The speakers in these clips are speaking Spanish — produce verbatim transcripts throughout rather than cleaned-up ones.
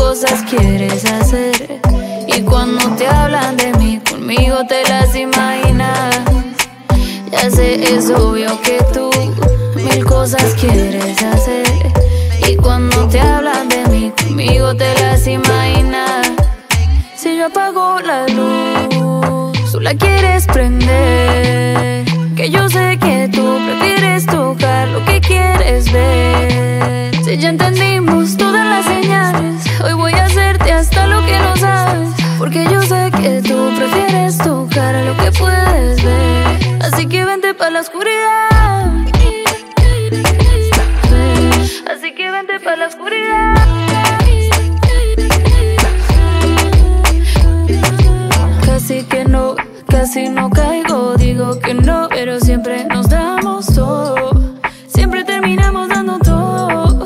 cosas quieres hacer. Y cuando te hablan de mí, conmigo te las imaginas. Ya sé, es obvio que tú mil cosas quieres hacer. Y cuando te hablan de mí, conmigo te las imaginas. Si yo apago la luz, tú la quieres prender. Que yo sé que tú prefieres tocar lo que quieres ver. Si ya entendimos todas las señales, hoy voy a hacerte hasta lo que no sabes. Porque yo sé que tú prefieres tocar lo que puedes ver. Así que vente pa' la oscuridad. Así que vente pa' la oscuridad. Casi que no, casi no caigo. Digo que no, pero siempre nos damos todo. Siempre terminamos dando todo.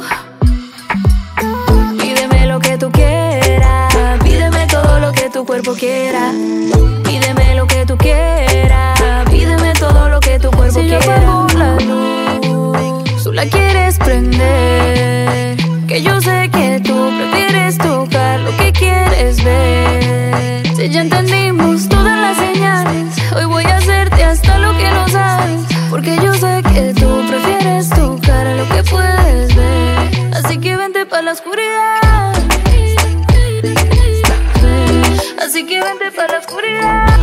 Pídeme lo que tú quieras. Pídeme todo lo que tu cuerpo quiera. Pídeme lo que tú quieras. Pídeme todo lo que tu cuerpo quiera. Si yo apago la luz, tú la quieres prender. Que yo sé que tú prefieres tocar lo que quieres ver. Si ya entendimos todas las señales, hoy voy a hacerte hasta lo que no sabes. Porque yo sé que tú prefieres tocar lo que puedes ver. Así que vente pa' la oscuridad. Así que vente pa' la oscuridad.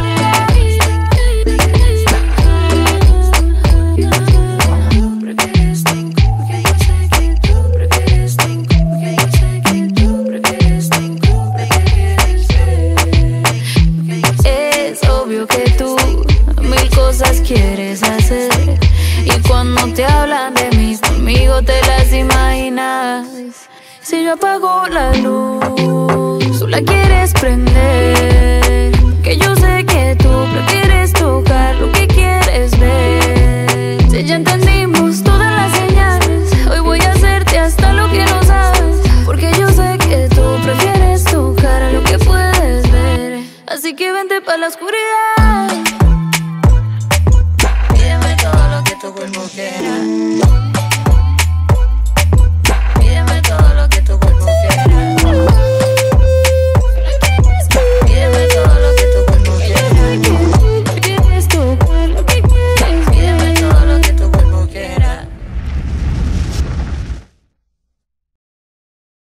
Que tú mil cosas quieres hacer. Y cuando te hablan de mí, conmigo te las imaginas. Si yo apago la luz, tú la quieres prender. Que yo sé que tú prefieres tocar lo que quieres ver. Si ya entendimos todas las señales, hoy voy a hacerte hasta lo que no sabes. Porque yo sé que tú prefieres tocar lo que puedes ver. Así que vente pa' la oscuridad. Pídeme todo lo que tu cuerpo quiera.